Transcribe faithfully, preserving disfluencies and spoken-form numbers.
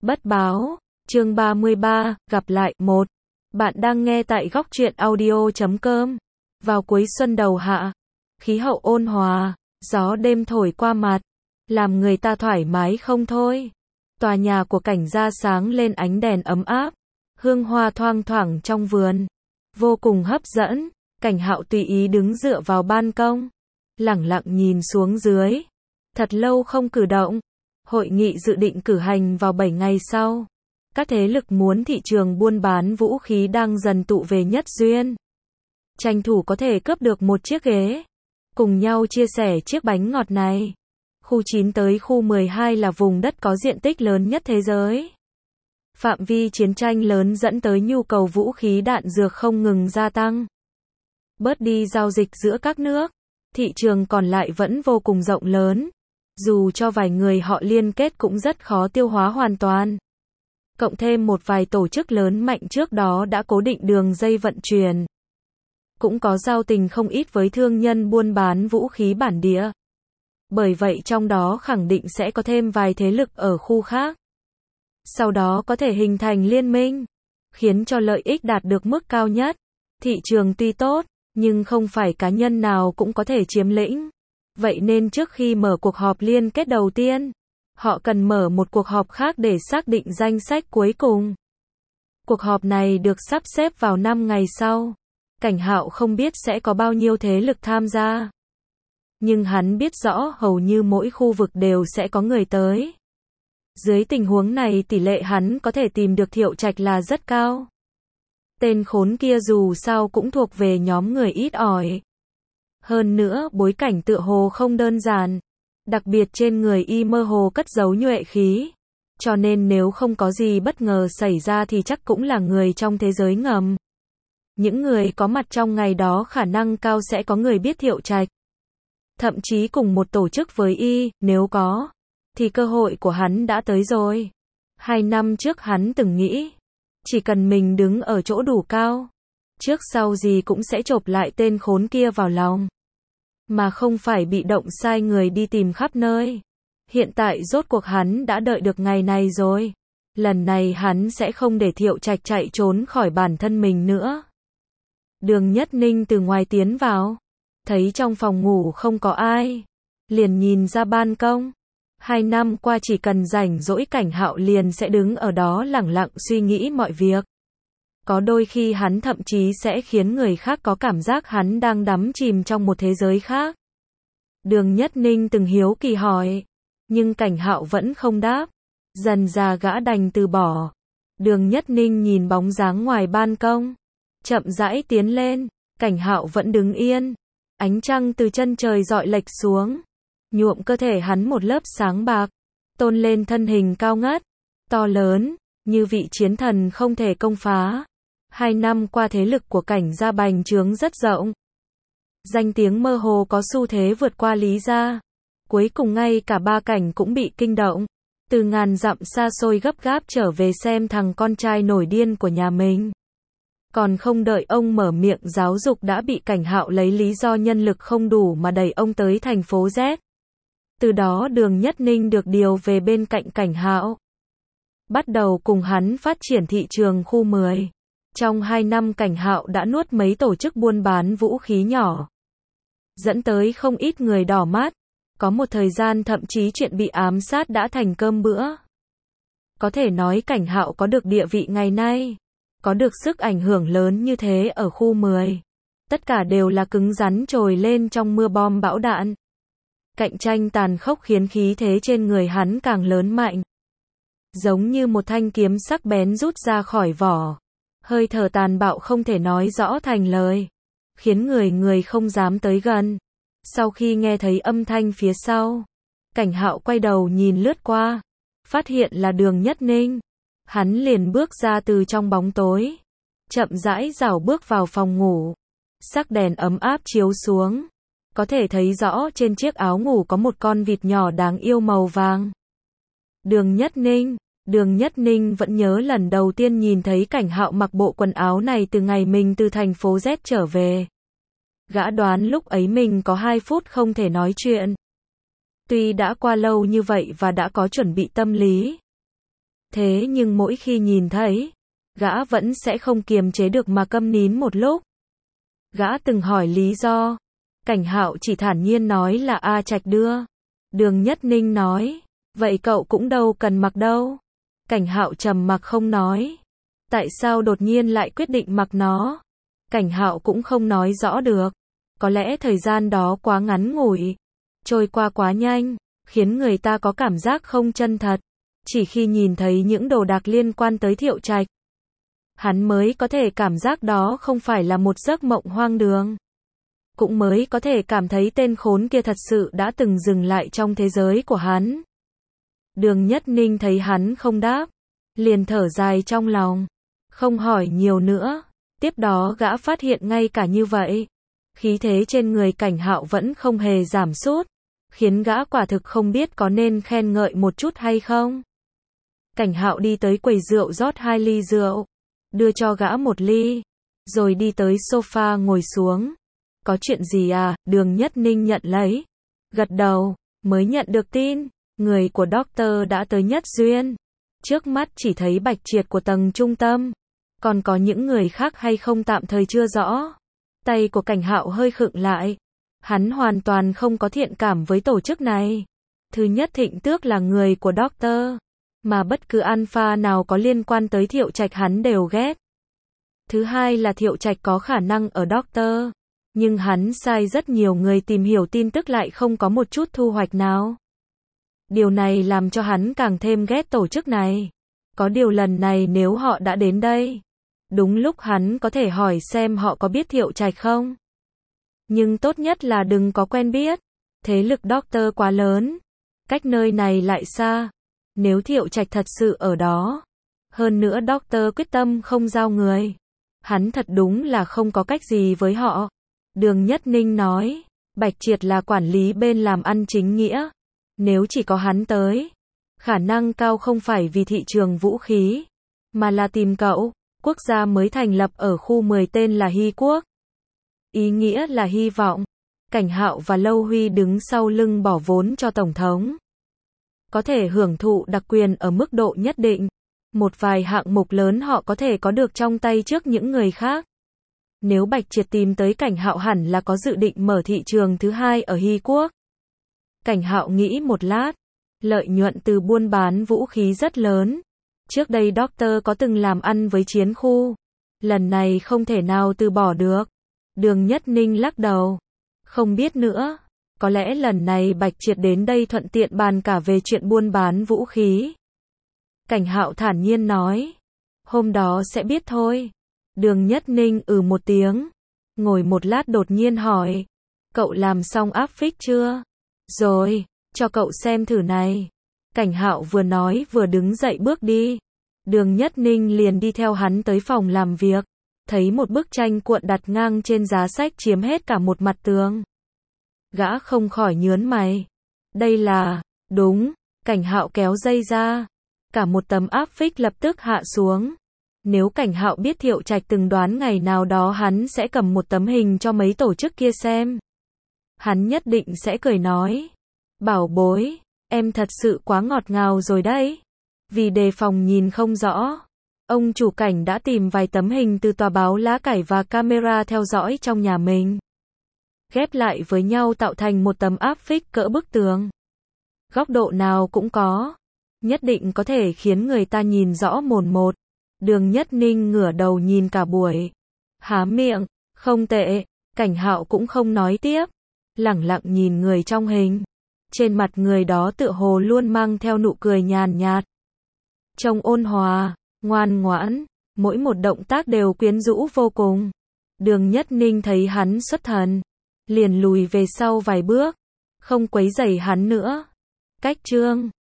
Bất báo, chương ba mươi ba, gặp lại, một. Bạn đang nghe tại góc truyện audio chấm com. Vào cuối xuân đầu hạ, khí hậu ôn hòa, gió đêm thổi qua mặt, làm người ta thoải mái không thôi. Tòa nhà của Cảnh Gia sáng lên ánh đèn ấm áp, hương hoa thoang thoảng trong vườn, vô cùng hấp dẫn. Cảnh Hạo tùy ý đứng dựa vào ban công, lẳng lặng nhìn xuống dưới. Thật lâu không cử động. Hội nghị dự định cử hành vào bảy ngày sau. Các thế lực muốn thị trường buôn bán vũ khí đang dần tụ về nhất duyên. Tranh thủ có thể cướp được một chiếc ghế. Cùng nhau chia sẻ chiếc bánh ngọt này. Khu chín tới khu mười hai là vùng đất có diện tích lớn nhất thế giới. Phạm vi chiến tranh lớn dẫn tới nhu cầu vũ khí đạn dược không ngừng gia tăng. Bớt đi giao dịch giữa các nước, thị trường còn lại vẫn vô cùng rộng lớn. Dù cho vài người họ liên kết cũng rất khó tiêu hóa hoàn toàn. Cộng thêm một vài tổ chức lớn mạnh trước đó đã cố định đường dây vận chuyển. Cũng có giao tình không ít với thương nhân buôn bán vũ khí bản địa. Bởi vậy trong đó khẳng định sẽ có thêm vài thế lực ở khu khác. Sau đó có thể hình thành liên minh, khiến cho lợi ích đạt được mức cao nhất. Thị trường tuy tốt, nhưng không phải cá nhân nào cũng có thể chiếm lĩnh. Vậy nên trước khi mở cuộc họp liên kết đầu tiên, họ cần mở một cuộc họp khác để xác định danh sách cuối cùng. Cuộc họp này được sắp xếp vào năm ngày sau. Cảnh Hạo không biết sẽ có bao nhiêu thế lực tham gia. Nhưng hắn biết rõ hầu như mỗi khu vực đều sẽ có người tới. Dưới tình huống này tỷ lệ hắn có thể tìm được Thiệu Trạch là rất cao. Tên khốn kia dù sao cũng thuộc về nhóm người ít ỏi. Hơn nữa bối cảnh tựa hồ không đơn giản. Đặc biệt trên người y mơ hồ cất giấu nhuệ khí. Cho nên nếu không có gì bất ngờ xảy ra thì chắc cũng là người trong thế giới ngầm. Những người có mặt trong ngày đó khả năng cao sẽ có người biết Thiệu Trạch. Thậm chí cùng một tổ chức với y, nếu có, thì cơ hội của hắn đã tới rồi. Hai năm trước hắn từng nghĩ, chỉ cần mình đứng ở chỗ đủ cao, trước sau gì cũng sẽ chộp lại tên khốn kia vào lòng. Mà không phải bị động sai người đi tìm khắp nơi. Hiện tại rốt cuộc hắn đã đợi được ngày này rồi. Lần này hắn sẽ không để Thiệu Trạch chạy trốn khỏi bản thân mình nữa. Đường Nhất Ninh từ ngoài tiến vào, thấy trong phòng ngủ không có ai, liền nhìn ra ban công. Hai năm qua chỉ cần rảnh rỗi Cảnh Hạo liền sẽ đứng ở đó lẳng lặng suy nghĩ mọi việc. Có đôi khi hắn thậm chí sẽ khiến người khác có cảm giác hắn đang đắm chìm trong một thế giới khác. Đường Nhất Ninh từng hiếu kỳ hỏi, nhưng Cảnh Hạo vẫn không đáp. Dần dà gã đành từ bỏ. Đường Nhất Ninh nhìn bóng dáng ngoài ban công, chậm rãi tiến lên. Cảnh Hạo vẫn đứng yên. Ánh trăng từ chân trời rọi lệch xuống, nhuộm cơ thể hắn một lớp sáng bạc, tôn lên thân hình cao ngất, to lớn, như vị chiến thần không thể công phá. Hai năm qua thế lực của Cảnh gia bành trướng rất rộng. Danh tiếng mơ hồ có xu thế vượt qua Lý gia. Cuối cùng ngay cả Ba Cảnh cũng bị kinh động. Từ ngàn dặm xa xôi gấp gáp trở về xem thằng con trai nổi điên của nhà mình. Còn không đợi ông mở miệng giáo dục đã bị Cảnh Hạo lấy lý do nhân lực không đủ mà đẩy ông tới thành phố Z. Từ đó Đường Nhất Ninh được điều về bên cạnh Cảnh Hạo. Bắt đầu cùng hắn phát triển thị trường khu mười. Trong hai năm Cảnh Hạo đã nuốt mấy tổ chức buôn bán vũ khí nhỏ. Dẫn tới không ít người đỏ mắt. Có một thời gian thậm chí chuyện bị ám sát đã thành cơm bữa. Có thể nói Cảnh Hạo có được địa vị ngày nay, có được sức ảnh hưởng lớn như thế ở khu mười. Tất cả đều là cứng rắn trồi lên trong mưa bom bão đạn. Cạnh tranh tàn khốc khiến khí thế trên người hắn càng lớn mạnh. Giống như một thanh kiếm sắc bén rút ra khỏi vỏ. Hơi thở tàn bạo không thể nói rõ thành lời. Khiến người người không dám tới gần. Sau khi nghe thấy âm thanh phía sau, Cảnh Hạo quay đầu nhìn lướt qua. Phát hiện là Đường Nhất Ninh. Hắn liền bước ra từ trong bóng tối. Chậm rãi rảo bước vào phòng ngủ. Sắc đèn ấm áp chiếu xuống. Có thể thấy rõ trên chiếc áo ngủ có một con vịt nhỏ đáng yêu màu vàng. Đường Nhất Ninh. Đường Nhất Ninh vẫn nhớ lần đầu tiên nhìn thấy Cảnh Hạo mặc bộ quần áo này từ ngày mình từ thành phố Z trở về. Gã đoán lúc ấy mình có hai phút không thể nói chuyện. Tuy đã qua lâu như vậy và đã có chuẩn bị tâm lý, Thế nhưng mỗi khi nhìn thấy, gã vẫn sẽ không kiềm chế được mà câm nín một lúc. Gã từng hỏi lý do, Cảnh Hạo chỉ thản nhiên nói là A Trạch đưa. Đường Nhất Ninh nói, vậy cậu cũng đâu cần mặc đâu. Cảnh Hạo trầm mặc không nói. Tại sao đột nhiên lại quyết định mặc nó? Cảnh Hạo cũng không nói rõ được. Có lẽ thời gian đó quá ngắn ngủi, trôi qua quá nhanh, khiến người ta có cảm giác không chân thật. Chỉ khi nhìn thấy những đồ đạc liên quan tới Thiệu Trạch, hắn mới có thể cảm giác đó không phải là một giấc mộng hoang đường. Cũng mới có thể cảm thấy tên khốn kia thật sự đã từng dừng lại trong thế giới của hắn. Đường Nhất Ninh thấy hắn không đáp, liền thở dài trong lòng, không hỏi nhiều nữa. Tiếp đó gã phát hiện ngay cả như vậy, khí thế trên người Cảnh Hạo vẫn không hề giảm sút, khiến gã quả thực không biết có nên khen ngợi một chút hay không. Cảnh Hạo đi tới quầy rượu rót hai ly rượu, đưa cho gã một ly, rồi đi tới sofa ngồi xuống. Có chuyện gì à? Đường Nhất Ninh nhận lấy, gật đầu, mới nhận được tin, người của Doctor đã tới Nhất Duyên. Trước mắt chỉ thấy Bạch Triệt của tầng trung tâm, còn có những người khác hay không tạm thời chưa rõ. Tay của Cảnh Hạo hơi khựng lại, hắn hoàn toàn không có thiện cảm với tổ chức này. Thứ nhất, Thịnh Tước là người của Doctor, mà bất cứ alpha nào có liên quan tới Thiệu Trạch hắn đều ghét. Thứ hai là Thiệu Trạch có khả năng ở Doctor, nhưng hắn sai rất nhiều người tìm hiểu tin tức lại không có một chút thu hoạch nào. Điều này làm cho hắn càng thêm ghét tổ chức này. Có điều lần này nếu họ đã đến đây, đúng lúc hắn có thể hỏi xem họ có biết Thiệu Trạch không. Nhưng tốt nhất là đừng có quen biết. Thế lực Doctor quá lớn, cách nơi này lại xa. Nếu Thiệu Trạch thật sự ở đó, hơn nữa Doctor quyết tâm không giao người, hắn thật đúng là không có cách gì với họ. Đường Nhất Ninh nói, Bạch Triệt là quản lý bên làm ăn chính nghĩa. Nếu chỉ có hắn tới, khả năng cao không phải vì thị trường vũ khí, mà là tìm cậu. Quốc gia mới thành lập ở khu mười tên là Hy Quốc. Ý nghĩa là hy vọng. Cảnh Hạo và Lâu Huy đứng sau lưng bỏ vốn cho Tổng thống, có thể hưởng thụ đặc quyền ở mức độ nhất định. Một vài hạng mục lớn họ có thể có được trong tay trước những người khác. Nếu Bạch Triệt tìm tới Cảnh Hạo hẳn là có dự định mở thị trường thứ hai ở Hy Quốc. Cảnh Hạo nghĩ một lát, lợi nhuận từ buôn bán vũ khí rất lớn. Trước đây Doctor có từng làm ăn với chiến khu, lần này không thể nào từ bỏ được. Đường Nhất Ninh lắc đầu, không biết nữa, có lẽ lần này Bạch Triệt đến đây thuận tiện bàn cả về chuyện buôn bán vũ khí. Cảnh Hạo thản nhiên nói, hôm đó sẽ biết thôi. Đường Nhất Ninh ừ một tiếng, ngồi một lát đột nhiên hỏi, cậu làm xong áp phích chưa? Rồi, cho cậu xem thử này. Cảnh Hạo vừa nói vừa đứng dậy bước đi. Đường Nhất Ninh liền đi theo hắn tới phòng làm việc, thấy một bức tranh cuộn đặt ngang trên giá sách chiếm hết cả một mặt tường. Gã không khỏi nhớn mày. Đây là, đúng, Cảnh Hạo kéo dây ra, cả một tấm áp phích lập tức hạ xuống. Nếu Cảnh Hạo biết Thiệu Trạch từng đoán ngày nào đó hắn sẽ cầm một tấm hình cho mấy tổ chức kia xem, hắn nhất định sẽ cười nói, bảo bối, em thật sự quá ngọt ngào rồi đấy. Vì đề phòng nhìn không rõ, ông chủ Cảnh đã tìm vài tấm hình từ tòa báo lá cải và camera theo dõi trong nhà mình, ghép lại với nhau tạo thành một tấm áp phích cỡ bức tường. Góc độ nào cũng có, nhất định có thể khiến người ta nhìn rõ mồn một. Đường Nhất Ninh ngửa đầu nhìn cả buổi, há miệng, không tệ. Cảnh Hạo cũng không nói tiếp, lẳng lặng nhìn người trong hình. Trên mặt người đó tựa hồ luôn mang theo nụ cười nhàn nhạt, trông ôn hòa, ngoan ngoãn, mỗi một động tác đều quyến rũ vô cùng. Đường Nhất Ninh thấy hắn xuất thần, liền lùi về sau vài bước, không quấy rầy hắn nữa. Cách chương